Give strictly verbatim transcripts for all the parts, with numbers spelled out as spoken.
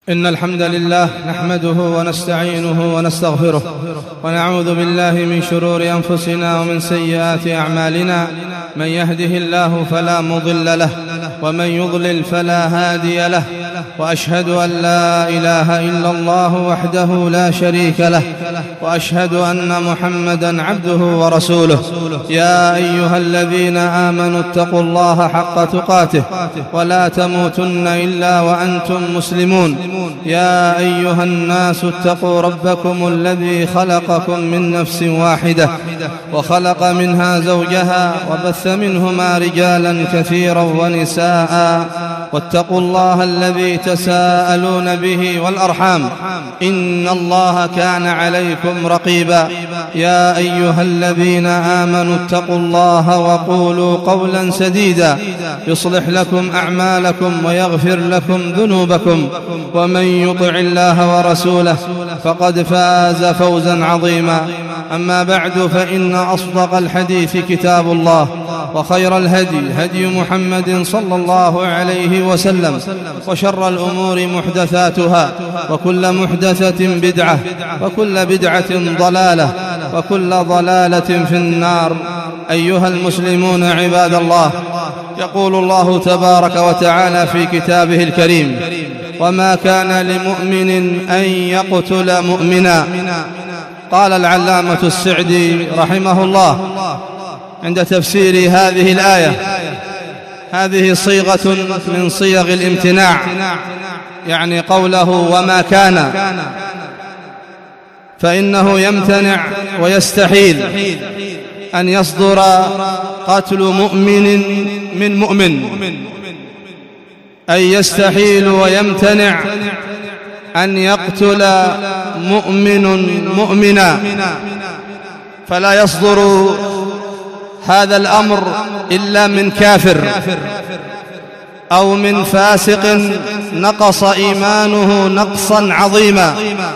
إن الحمد لله نحمده ونستعينه ونستغفره ونعوذ بالله من شرور أنفسنا ومن سيئات أعمالنا. من يهده الله فلا مضل له ومن يضلل فلا هادي له، وأشهد أن لا إله إلا الله وحده لا شريك له، وأشهد أن محمدا عبده ورسوله. يا أيها الذين آمنوا اتقوا الله حق تقاته ولا تموتن إلا وأنتم مسلمون. يا أيها الناس اتقوا ربكم الذي خلقكم من نفس واحدة وخلق منها زوجها وبث منهما رجالا كثيرا ونساء، واتقوا الله الذي تساءلون به والأرحام إن الله كان عليكم رقيبا. يا أيها الذين آمنوا اتقوا الله وقولوا قولا سديدا يصلح لكم أعمالكم ويغفر لكم ذنوبكم، ومن يطع الله ورسوله فقد فاز فوزا عظيما. أما بعد، فإن أصدق الحديث كتاب الله، وخير الهدي هدي محمد صلى الله عليه وسلم، وشر الأمور محدثاتها، وكل محدثة بدعة، وكل بدعة ضلالة، وكل ضلالة في النار. أيها المسلمون عباد الله، يقول الله تبارك وتعالى في كتابه الكريم: وما كان لمؤمن أن يقتل مؤمنا. قال العلامة السعدي رحمه الله عند تفسير هذه الآية: هذه صيغة من صيغ الامتناع، يعني قوله وما كان، فإنه يمتنع ويستحيل أن يصدر قتل مؤمن من مؤمن، أي يستحيل ويمتنع أن يقتل مؤمن مؤمنا، فلا يصدر هذا الأمر إلا من كافر أو من فاسق نقص إيمانه نقصا عظيما،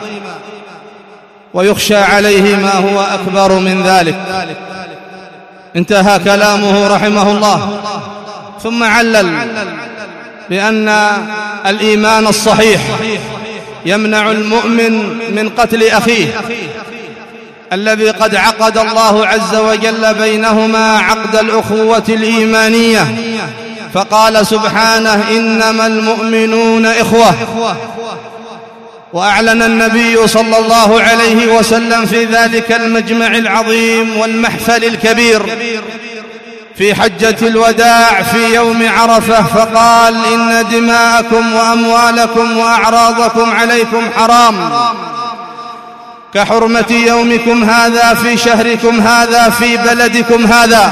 ويخشى عليه ما هو أكبر من ذلك. انتهى كلامه رحمه الله، ثم علل بأن الإيمان الصحيح يمنع المؤمن من قتل أخيه الذي قد عقد الله عز وجل بينهما عقد الأخوة الإيمانية، فقال سبحانه: إنما المؤمنون إخوة. وأعلن النبي صلى الله عليه وسلم في ذلك المجمع العظيم والمحفل الكبير في حجة الوداع في يوم عرفة، فقال: إن دماءكم وأموالكم وأعراضكم عليكم حرام كحرمة يومكم هذا في شهركم هذا في بلدكم هذا.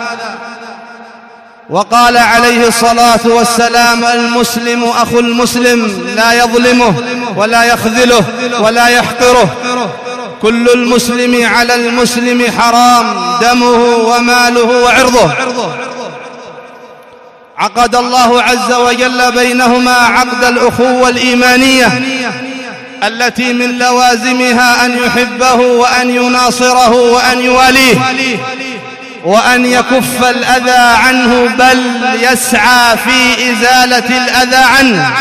وقال عليه الصلاة والسلام: المسلم أخو المسلم لا يظلمه ولا يخذله ولا يحقره، كل المسلم على المسلم حرام دمه وماله وعرضه. عقد الله عز وجل بينهما عقد الأخوة الإيمانية التي من لوازمها أن يحبه وأن يناصره وأن يواليه وأن يكف الأذى عنه، بل يسعى في إزالة الأذى عنه.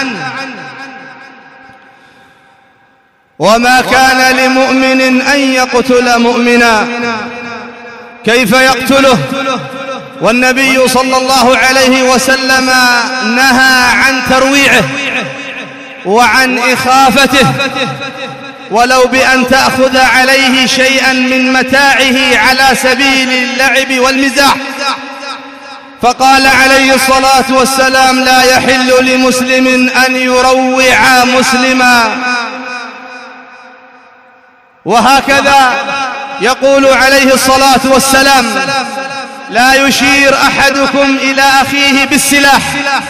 وما كان لمؤمن أن يقتل مؤمنا، كيف يقتله؟ والنبي صلى الله عليه وسلم نهى عن ترويعه وعن إخافته، ولو بأن تأخذ عليه شيئا من متاعه على سبيل اللعب والمزاح. فقال عليه الصلاة والسلام: لا يحل لمسلم أن يروع مسلما. وهكذا يقول عليه الصلاة والسلام: لا يشير أحدكم إلى أخيه بالسلاح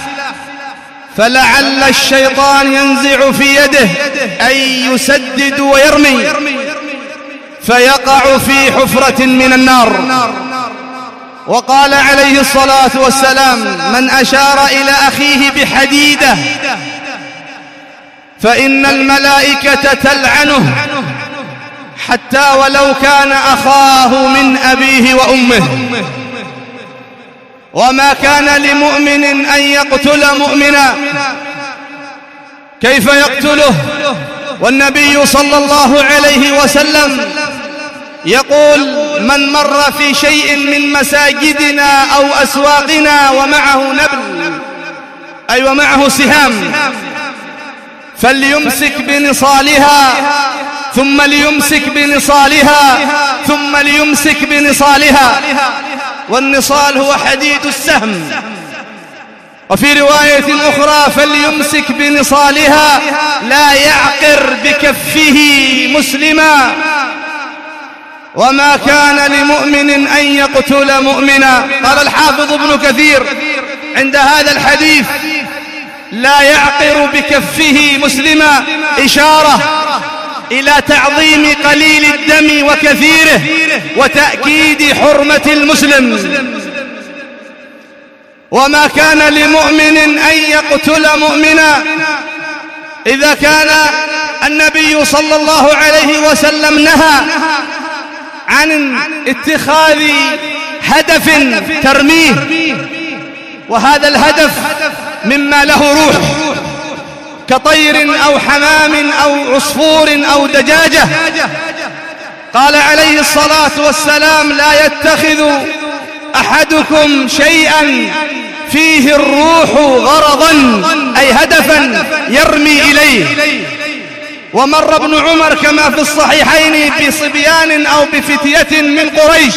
فلعل الشيطان ينزع في يده أي يسدد ويرمي فيقع في حفرة من النار. وقال عليه الصلاة والسلام: من أشار إلى أخيه بحديدة فإن الملائكة تلعنه حتى ولو كان أخاه من أبيه وأمه. وما كان لمؤمن أن يقتل مؤمنا كيف يقتله والنبي صلى الله عليه وسلم يقول: من مر في شيء من مساجدنا أو أسواقنا ومعه نبل، أي ومعه سهام، فليمسك بنصالها ثم ليمسك بنصالها ثم ليمسك بنصالها. والنصال هو حديد السهم. وفي رواية أخرى: فليمسك بنصالها لا يعقر بكفه مسلما. وما كان لمؤمن أن يقتل مؤمنا. قال الحافظ ابن كثير عند هذا الحديث: لا يعقر بكفه مسلما، إشارة إلى تعظيم قليل الدم وكثيره وتأكيد حرمة المسلم. وما كان لمؤمن أن يقتل مؤمنا، إذا كان النبي صلى الله عليه وسلم نهى عن اتخاذ هدف ترميه، وهذا الهدف مما له روح كطير أو حمام أو عصفور أو دجاجة. قال عليه الصلاة والسلام: لا يتخذ أحدكم شيئا فيه الروح غرضا، أي هدفا يرمي إليه. ومر ابن عمر كما في الصحيحين بصبيان أو بفتية من قريش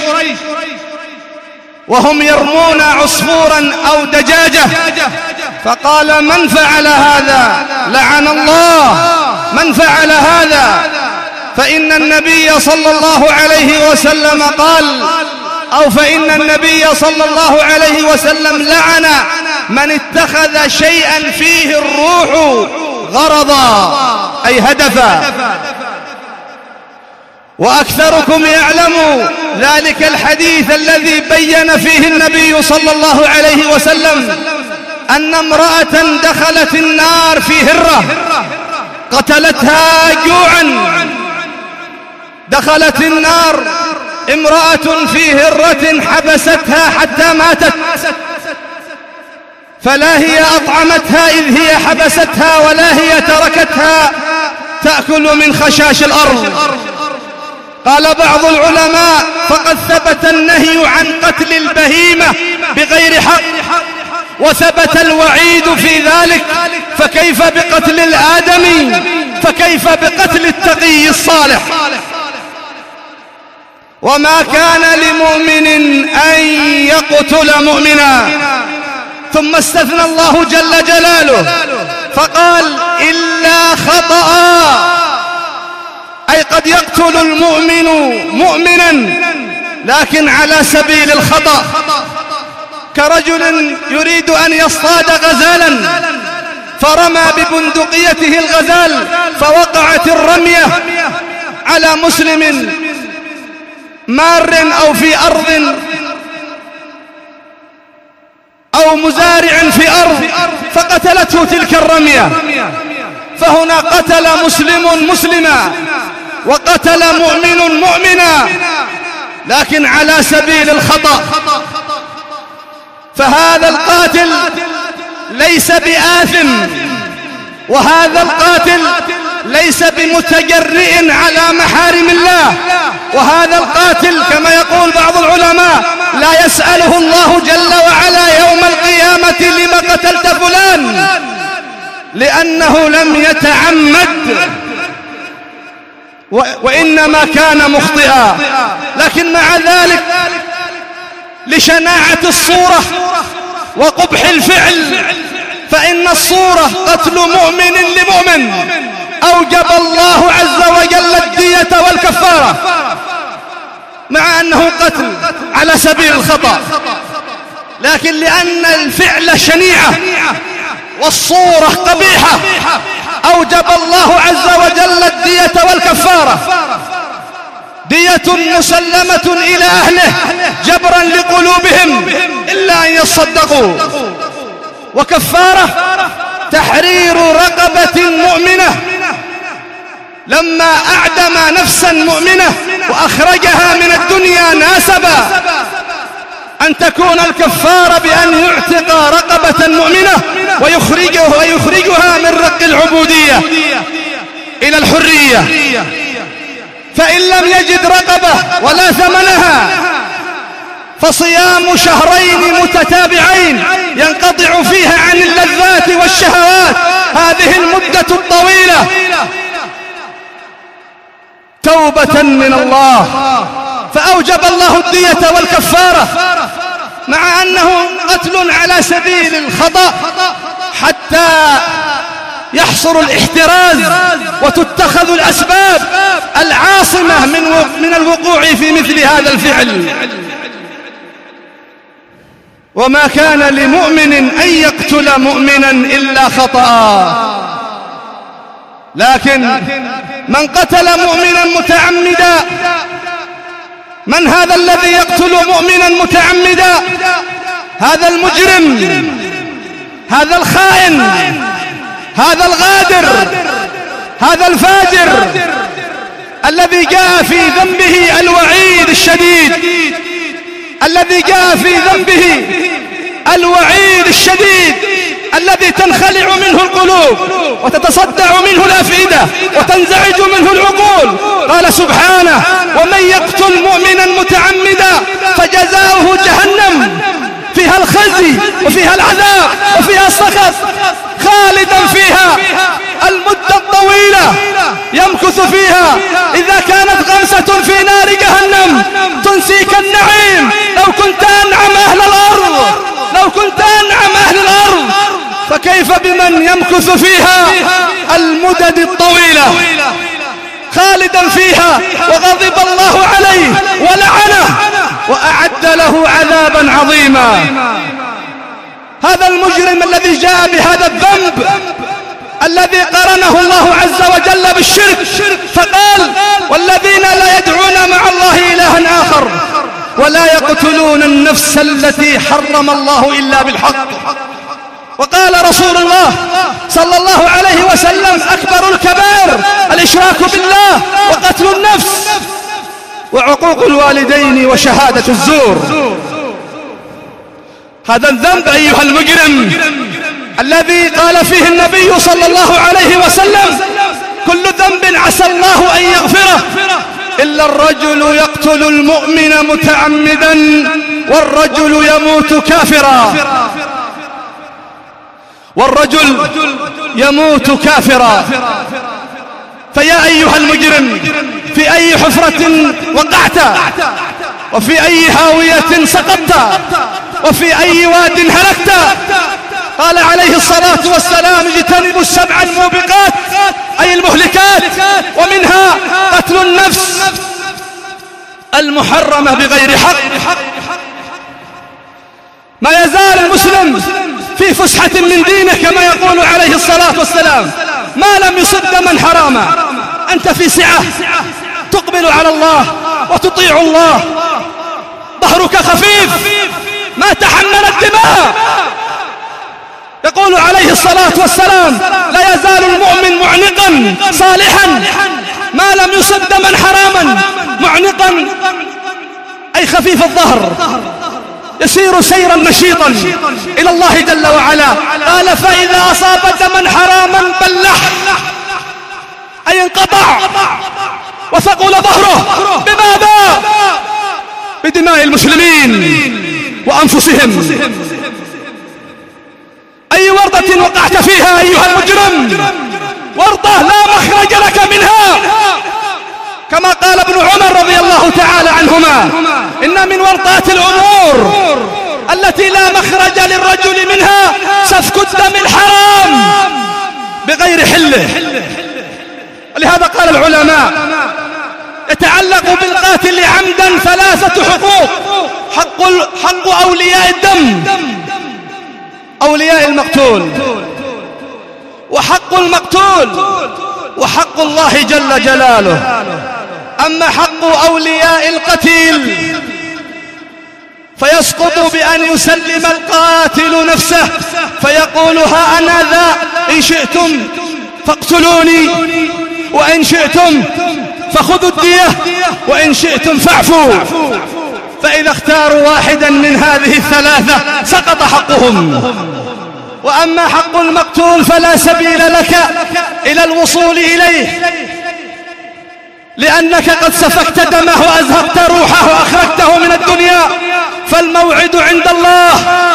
وهم يرمون عصفورا أو دجاجة، فقال: من فعل هذا؟ لعن الله من فعل هذا. فإن النبي صلى الله عليه وسلم قال، أو فإن النبي صلى الله عليه وسلم لعن من اتخذ شيئا فيه الروح غرضا، أي هدفا. وأكثركم يعلم ذلك الحديث الذي بين فيه النبي صلى الله عليه وسلم أن امرأة دخلت النار في هرة قتلتها جوعا. دخلت النار امرأة في هرة حبستها حتى ماتت، فلا هي أطعمتها إذ هي حبستها ولا هي تركتها تأكل من خشاش الأرض. قال بعض العلماء: فقد ثبت النهي عن قتل البهيمة بغير حق، وثبت الوعيد في ذلك، فكيف بقتل الآدمي؟ فكيف بقتل التقي الصالح؟ وما كان لمؤمن أن يقتل مؤمنا. ثم استثنى الله جل جلاله فقال: إلا خطأ، أي قد يقتل المؤمن مؤمنا لكن على سبيل الخطأ، كرجل يريد أن يصطاد غزالا فرمى ببندقيته الغزال فوقعت الرمية على مسلم مار أو في أرض أو مزارع في أرض فقتلته تلك الرمية. فهنا قتل مسلم مسلما وقتل مؤمن مؤمنا لكن على سبيل الخطأ. فهذا القاتل ليس بآثم، وهذا القاتل ليس بمتجرئ على محارم الله، وهذا القاتل كما يقول بعض العلماء لا يسأله الله جل وعلا يوم القيامة لما قتلت فلان، لأنه لم يتعمد وإنما كان مخطئا. لكن مع ذلك لشناعة الصورة وقبح الفعل، فإن الصورة قتل مؤمن لمؤمن أوجب الله عز وجل الدية والكفارة، مع أنه قتل على سبيل الخطأ، لكن لأن الفعل شنيعة والصورة قبيحة أوجب الله عز وجل الدية والكفارة. دية مسلمة إلى أهله جبرا لقلوبهم إلا أن يصدقوا، وكفارة تحرير رقبة مؤمنة لما أعدم نفسا مؤمنة وأخرجها من الدنيا ناسبا أن تكون الكفارة بأن يعتق رقبة مؤمنة ويخرجه ويخرجها من رق العبودية إلى الحرية. فإن لم يجد رقبة ولا ثمنها فصيام شهرين متتابعين ينقطع فيها عن اللذات والشهوات هذه المدة الطويلة توبة من الله. فأوجب الله الدية والكفارة مع أنه قتل على سبيل الخطأ حتى يحصر الاحتراز وتتخذ الأسباب العاصمة من من الوقوع في مثل هذا الفعل. وما كان لمؤمن أن يقتل مؤمنا إلا خطأ، لكن من قتل مؤمنا متعمدا، من هذا الذي يقتل مؤمنا متعمدا؟ هذا المجرم، هذا الخائن، هذا الغادر، هذا الفاجر الذي جاء في ذنبه الوعيد الشديد، الذي جاء في ذنبه الوعيد الشديد الذي تنخلع منه القلوب وتتصدع منه الأفئدة وتنزعج منه العقول. قال سبحانه: ومن يقتل مؤمنا متعمدا فجزاؤه جهنم فيها الخزي وفيها العذاب وفيها السخط خالدا فيها المدة الطويلة يمكث فيها. إذا كانت غمسة في نار جهنم تنسيك النعيم، لو كنت أنعم أهل الأرض، لو كنت أنعم أهل الأرض، فكيف بمن يمكث فيها المدد الطويلة خالدا فيها وغضب الله عليه ولعنه وأعد له عذابا عظيما. هذا المجرم الذي جاء بهذا الذنب الذي قرنه الله عز وجل بالشرك، فقال: والذين لا يدعون مع الله إلها آخر ولا يقتلون النفس التي حرم الله إلا بالحق. وقال رسول الله صلى الله عليه وسلم: أكبر الكبائر الإشراك بالله وقتل النفس وعقوق الوالدين وشهادة الزور. هذا الذنب أيها المجرم الذي قال فيه النبي صلى الله عليه وسلم: كل ذنب عسى الله أن يغفره إلا الرجل يقتل المؤمن متعمدا والرجل يموت كافرا، والرجل يموت كافرا. فيا أيها المجرم، في أي حفرة وقعت، وفي أي هاوية سقطت، وفي أي واد هلكت. قال عليه الصلاة والسلام: اجتنبوا السبع الموبقات أي المهلكات، ومنها قتل النفس المحرمة بغير حق. ما يزال المسلم في فسحة من دينه كما يقول عليه الصلاة والسلام ما لم يصد دما حراما. أنت في سعة تقبل على الله وتطيع الله، ظهرك خفيف ما تحمل الدماء. يقول عليه الصلاة والسلام: لا يزال المؤمن معنقا صالحا ما لم يصد دما حراما. معنقا أي خفيف الظهر، يسير سيرا نشيطا إلى الله جل وعلا. قال: فإذا أصاب دما حراما بلح أي انقطع وثقل ظهره. بماذا؟ بدماء المسلمين وأنفسهم. أي ورطة وقعت فيها أيها المجرم، ورطة لا مخرج لك منها، كما قال ابن عمر رضي الله تعالى عنهما: إن من ورطات الأمور التي لا مخرج للرجل منها سفك الدم الحرام بغير حله. ولهذا قال العلماء: يتعلق بالقاتل عمدا ثلاثة حقوق: حق, حق أولياء الدم، أولياء المقتول، وحق المقتول، وحق الله جل جلاله. أما حق أولياء القتيل فيسقط بأن يسلم القاتل نفسه فيقول: ها أنا ذا، إن شئتم فاقتلوني، وإن شئتم فخذوا الدية، وإن شئتم فاعفوا. فإذا اختاروا واحدا من هذه الثلاثة سقط حقهم. وأما حق المقتول فلا سبيل لك إلى الوصول إليه، لأنك قد سفكت دمه وأزهقت روحه وأخرجته من الدنيا، فالموعد عند الله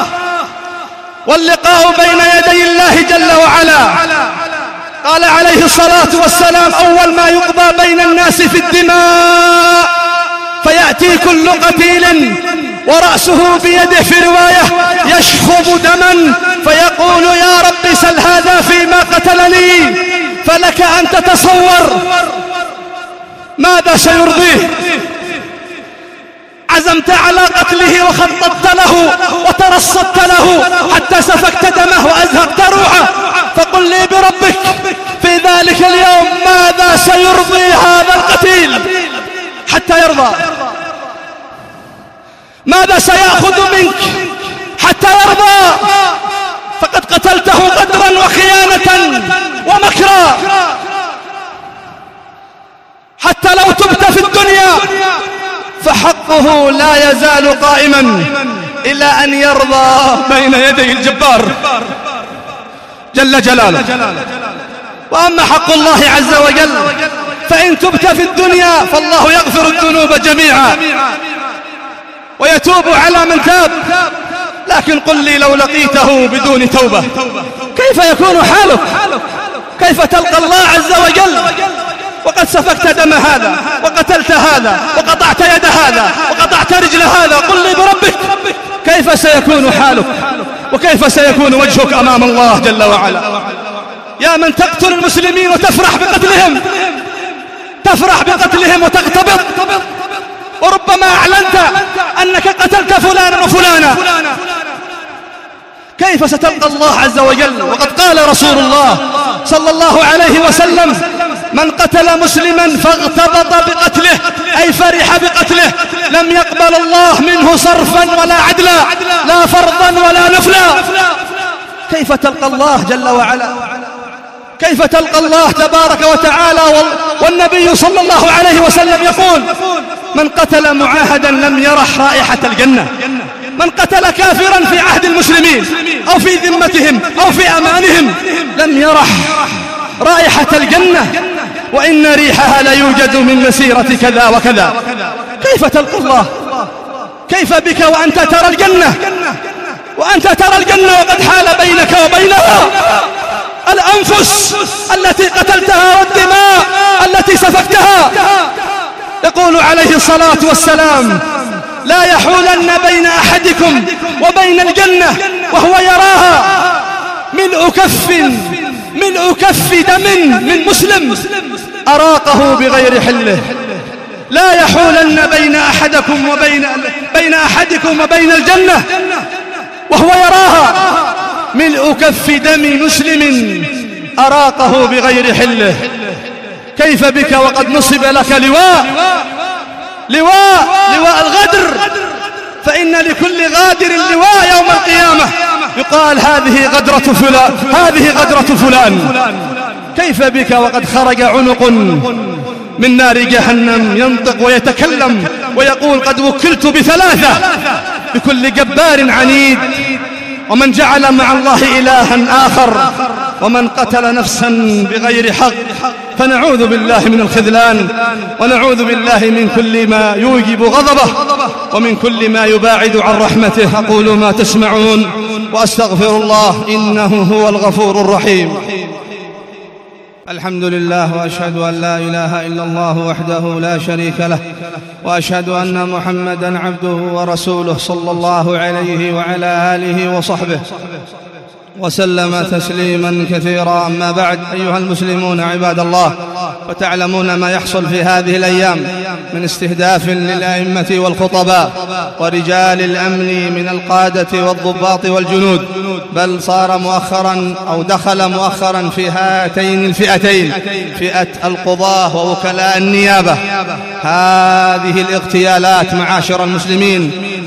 واللقاء بين يدي الله جل وعلا. قال عليه الصلاة والسلام: أول ما يقضى بين الناس في الدماء، فيأتي كل قتيل ورأسه بيده في رواية يشخب دما، فيقول: يا رب سل هذا فيما قتلني. فلك أن تتصور ماذا سيرضيه. عزمت على قتله وخططت له وترصدت له حتى سفكت دمه وأزهقت روحه، فقل لي بربك في ذلك اليوم ماذا سيرضي هذا القتيل حتى يرضى؟ ماذا سيأخذ منك حتى يرضى؟ فقد قتلته غدرا وخيانة ومكرا. حتى لو تبت في الدنيا فحقه لا يزال قائما إلى أن يرضى بين يدي الجبار جل جلاله. وأما حق الله عز وجل فإن تبت في الدنيا فالله يغفر الذنوب جميعا ويتوب على من تاب. لكن قل لي لو لقيته بدون توبة كيف يكون حالك؟ كيف تلقى الله عز وجل وقد سفكت دم هذا وقتلت هذا وقطعت يد هذا وقطعت رجل هذا؟ قل لي بربك كيف سيكون حالك وكيف سيكون وجهك أمام الله جل وعلا؟ يا من تقتل المسلمين وتفرح بقتلهم، تفرح بقتلهم وتغتبط، وربما أعلنت أنك قتلت فلانا وفلانا، كيف ستلقى الله عز وجل؟ وقد قال رسول الله صلى الله عليه وسلم: من قتل مسلما فاغتبط بقتله أي فرح بقتله لم يقبل الله منه صرفا ولا عدلا، لا فرضا ولا نفلا. كيف تلقى الله جل وعلا؟ كيف تلقى الله تبارك وتعالى؟ والنبي صلى الله عليه وسلم يقول: من قتل معاهدا لم يرح رائحة الجنة. من قتل كافرا في عهد المسلمين أو في ذمتهم أو في أمانهم لم يرح رائحة الجنة، وإن ريحها لا يوجد من مسيرة كذا وكذا. كيف تلقى الله؟ كيف بك وأنت ترى الجنة، وأنت ترى الجنة وقد حال بينك وبينها الأنفس التي قتلتها والدماء التي سفكتها. يقول عليه الصلاة والسلام: لا يحولن بين أحدكم وبين الجنة وهو يراها ملء كف ملء كف دم من مسلم أراقه بغير حله. لا يحولن بين أحدكم وبين بين أحدكم وبين الجنة وهو يراها ملء كف دم مسلم أراقه بغير حله. كيف بك وقد نصب لك لواء لواء لواء الغدر، فإن لكل غادر لواء يوم القيامة يقال: هذه غدرة فلان، هذه غدرة فلان. كيف بك وقد خرج عنق من نار جهنم ينطق ويتكلم ويقول: قد وكلت بثلاثة، بكل جبار عنيد، ومن جعل مع الله إلها آخر، ومن قتل نفسا بغير حق. فنعوذ بالله من الخذلان، ونعوذ بالله من كل ما يوجب غضبه ومن كل ما يباعد عن رحمته. أقول ما تسمعون وأستغفر الله إنه هو الغفور الرحيم. الحمد لله، وأشهد أن لا إله إلا الله وحده لا شريك له، وأشهد أن محمدًا عبده ورسوله صلى الله عليه وعلى آله وصحبه وسلم تسليما كثيرا. أما بعد، أيها المسلمون عباد الله، وتعلمون ما يحصل في هذه الأيام من استهداف للأئمة والخطباء ورجال الأمن من القادة والضباط والجنود، بل صار مؤخرا أو دخل مؤخرا في هاتين الفئتين، فئة القضاة ووكلاء النيابة. هذه الاغتيالات معاشر المسلمين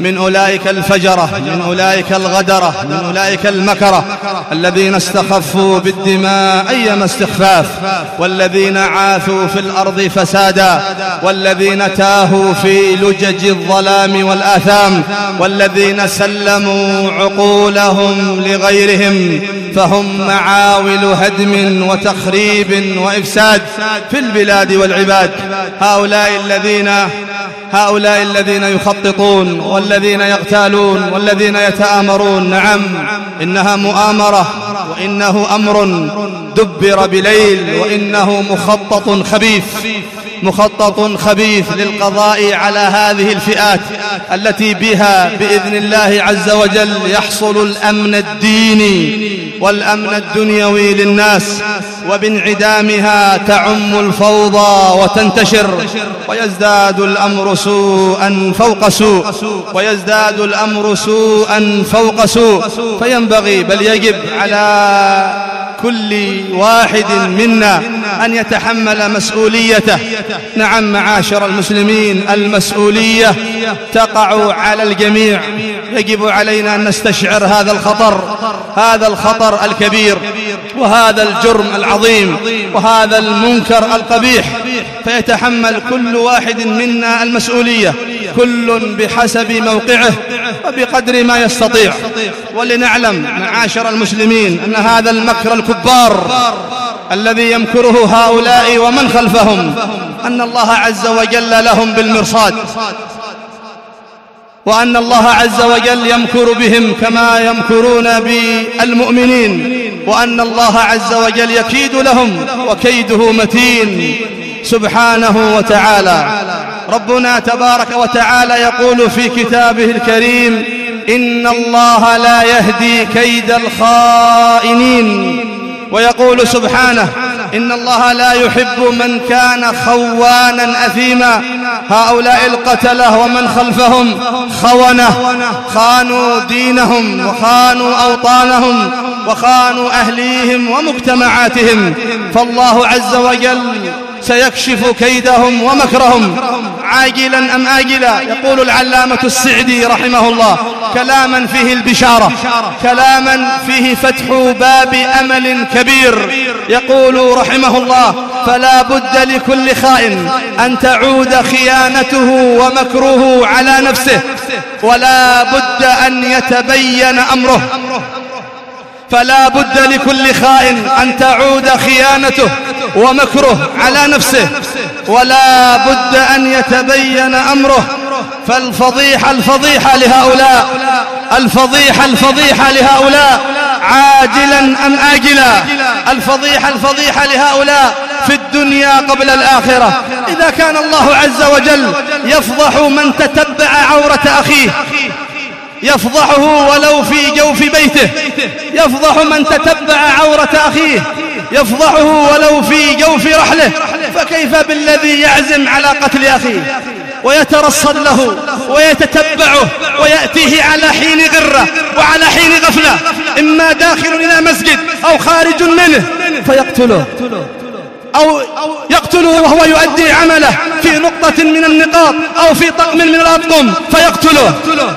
من أولئك الفجرة، من أولئك الغدرة، من أولئك المكرة الذين استخفوا بالدماء أيما استخفاف، والذين عاثوا في الأرض فسادا، والذين تاهوا في لجج الظلام والآثام، والذين سلموا عقولهم لغيرهم فهم معاول هدم وتخريب وإفساد في البلاد والعباد. هؤلاء الذين هؤلاء الذين يخططون والذين يغتالون والذين يتآمرون، نعم إنها مؤامرة، وإنه أمر دبر بليل، وإنه مخطط خبيث مخطط خبيث للقضاء على هذه الفئات التي بها بإذن الله عز وجل يحصل الأمن الديني والأمن الدنيوي للناس، وبانعدامها تعم الفوضى وتنتشر، ويزداد الأمر سوءا فوق سوء ويزداد الأمر سوءا فوق سوء. فينبغي بل يجب على كل واحد منا أن يتحمل مسؤوليته. نعم معاشر المسلمين، المسؤولية تقع على الجميع. يجب علينا أن نستشعر هذا الخطر هذا الخطر الكبير، وهذا الجرم العظيم، وهذا المنكر القبيح، فيتحمل كل واحد منا المسؤولية، كل بحسب موقعه وبقدر ما يستطيع. ولنعلم معاشر المسلمين أن هذا المكر الكبار الذي يمكره هؤلاء ومن خلفهم أن الله عز وجل لهم بالمرصاد، وأن الله عز وجل يمكر بهم كما يمكرون بالمؤمنين، وأن الله عز وجل يكيد لهم وكيده متين سبحانه وتعالى. ربنا تبارك وتعالى يقول في كتابه الكريم: إن الله لا يهدي كيد الخائنين. ويقول سبحانه: إن الله لا يحب من كان خوانا أثيما. هؤلاء القتلة ومن خلفهم خونة، خانوا دينهم وخانوا أوطانهم وخانوا أهليهم ومجتمعاتهم، فالله عز وجل سيكشف كيدهم ومكرهم عاجلا أم آجلا. يقول العلامة السعدي رحمه الله كلاما فيه البشارة، كلاما فيه فتح باب أمل كبير، يقول رحمه الله: فلا بد لكل خائن أن تعود خيانته ومكره على نفسه، ولا بد أن يتبين أمره. فلا بد لكل خائن أن تعود خيانته ومكره على نفسه، ولا بد أن يتبين أمره. فالفضيحة الفضيحة لهؤلاء الفضيحة الفضيحة لهؤلاء عاجلا أم آجلا، الفضيحة الفضيحة لهؤلاء في الدنيا قبل الآخرة. إذا كان الله عز وجل يفضح من تتبع عورة أخيه، يفضحه ولو في جوف بيته، يفضح من تتبع عورة أخيه، يفضحه ولو في جوف رحله، فكيف بالذي يعزم على قتل أخيه ويترصد له ويتتبعه ويأتيه على حين غرة وعلى حين غفلة، إما داخل إلى مسجد أو خارج منه فيقتله، أو يقتله وهو يؤدي عمله في نقطة من النقاط أو في طقم من الأطقم فيقتله.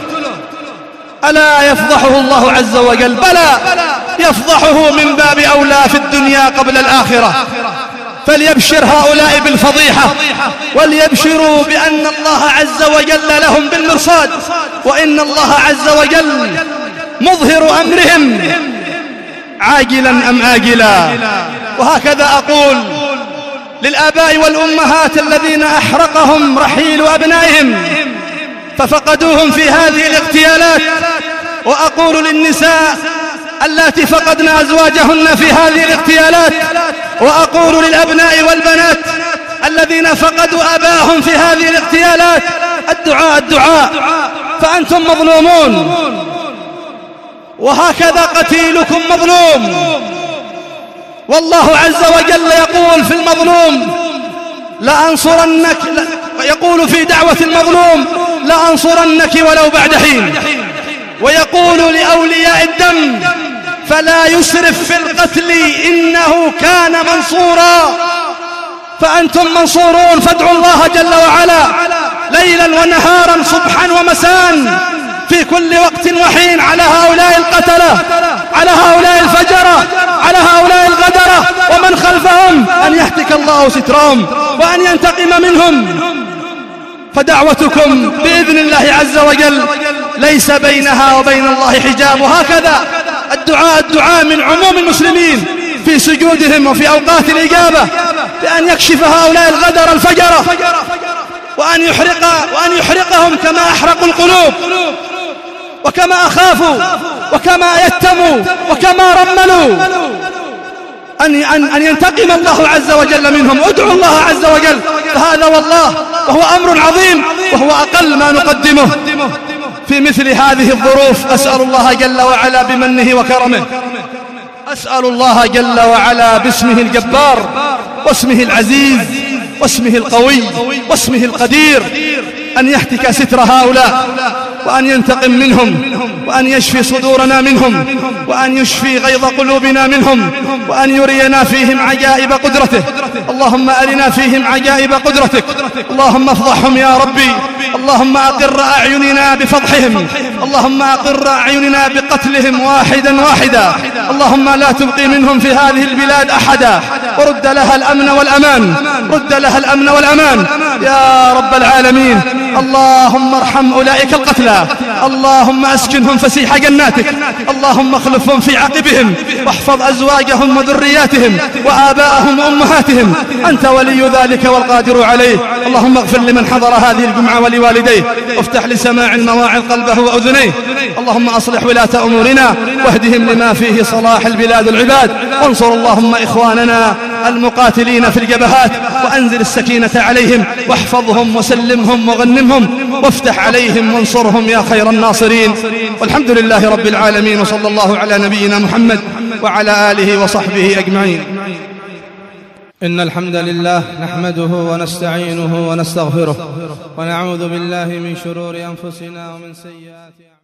ألا يفضحه الله عز وجل؟ بلى، يفضحه من باب أولى في الدنيا قبل الآخرة. فليبشر هؤلاء بالفضيحة، وليبشروا بأن الله عز وجل لهم بالمرصاد، وإن الله عز وجل مظهر أمرهم عاجلا أم آجلا. وهكذا أقول للآباء والأمهات الذين أحرقهم رحيل أبنائهم ففقدوهم في هذه الاغتيالات، وأقول للنساء اللاتي فقدن أزواجهن في هذه الاغتيالات، وأقول للأبناء والبنات الذين فقدوا أباهم في هذه الاغتيالات: الدعاء الدعاء، فأنتم مظلومون، وهكذا قتيلكم مظلوم. والله عز وجل يقول في المظلوم: لأنصرنك، يقول في دعوة المظلوم: لأنصرنك ولو بعد حين. ويقول لأولياء الدم: فلا يسرف في القتل إنه كان منصورا. فأنتم منصورون، فادعوا الله جل وعلا ليلا ونهارا صبحا ومساء في كل وقت وحين على هؤلاء القتلة، على هؤلاء الفجرة، على هؤلاء الغدرة ومن خلفهم، أن يهتك الله سترهم وأن ينتقم منهم. فدعوتكم بإذن الله عز وجل ليس بينها وبين الله حجاب. وهكذا الدعاء الدعاء من عموم المسلمين في سجودهم وفي أوقات الإجابة بأن يكشف هؤلاء الغدر الفجرة وأن يحرق وأن يحرقهم كما أحرقوا القلوب وكما أخافوا وكما يتموا وكما رملوا، أن أن ينتقم الله عز وجل منهم. ادعوا الله عز وجل، فهذا والله وهو أمر عظيم وهو أقل ما نقدمه في مثل هذه الظروف. أسأل الله جل وعلا بمنه وكرمه، أسأل الله جل وعلا باسمه الجبار واسمه العزيز واسمه القوي واسمه القدير أن يهتك ستر هؤلاء وأن ينتقم منهم وأن يشفي صدورنا منهم وأن يشفي غيظ قلوبنا منهم وأن يرينا فيهم عجائب قدرته. اللهم أرنا فيهم عجائب قدرتك. اللهم افضحهم يا ربي. اللهم أقر أعيننا بفضحهم. اللهم أقر أعيننا بقتلهم واحدا واحدا. اللهم لا تبقي منهم في هذه البلاد أحدا، ورد لها الأمن والأمان، رد لها الأمن والأمان يا رب العالمين. اللهم ارحم أولئك القتلى، اللهم أسكنهم فسيح جناتك، اللهم اخلفهم في عقبهم واحفظ أزواجهم وذرياتهم وآباءهم وأمهاتهم، أنت ولي ذلك والقادر عليه. اللهم اغفر لمن حضر هذه الجمعة ولوالديه، وافتح لسماع المواعظ قلبه وأذنيه. اللهم أصلح ولاة أمورنا واهدهم لما فيه صلاح البلاد والعباد، وانصر اللهم إخواننا المقاتلين في الجبهات وأنزل السكينة عليهم واحفظهم وسلمهم وغنمهم وافتح عليهم وانصرهم يا خير الناصرين. والحمد لله رب العالمين، وصلى الله على نبينا محمد وعلى آله وصحبه أجمعين. إن الحمد لله نحمده ونستعينه ونستغفره ونعوذ بالله من شرور أنفسنا ومن سيئات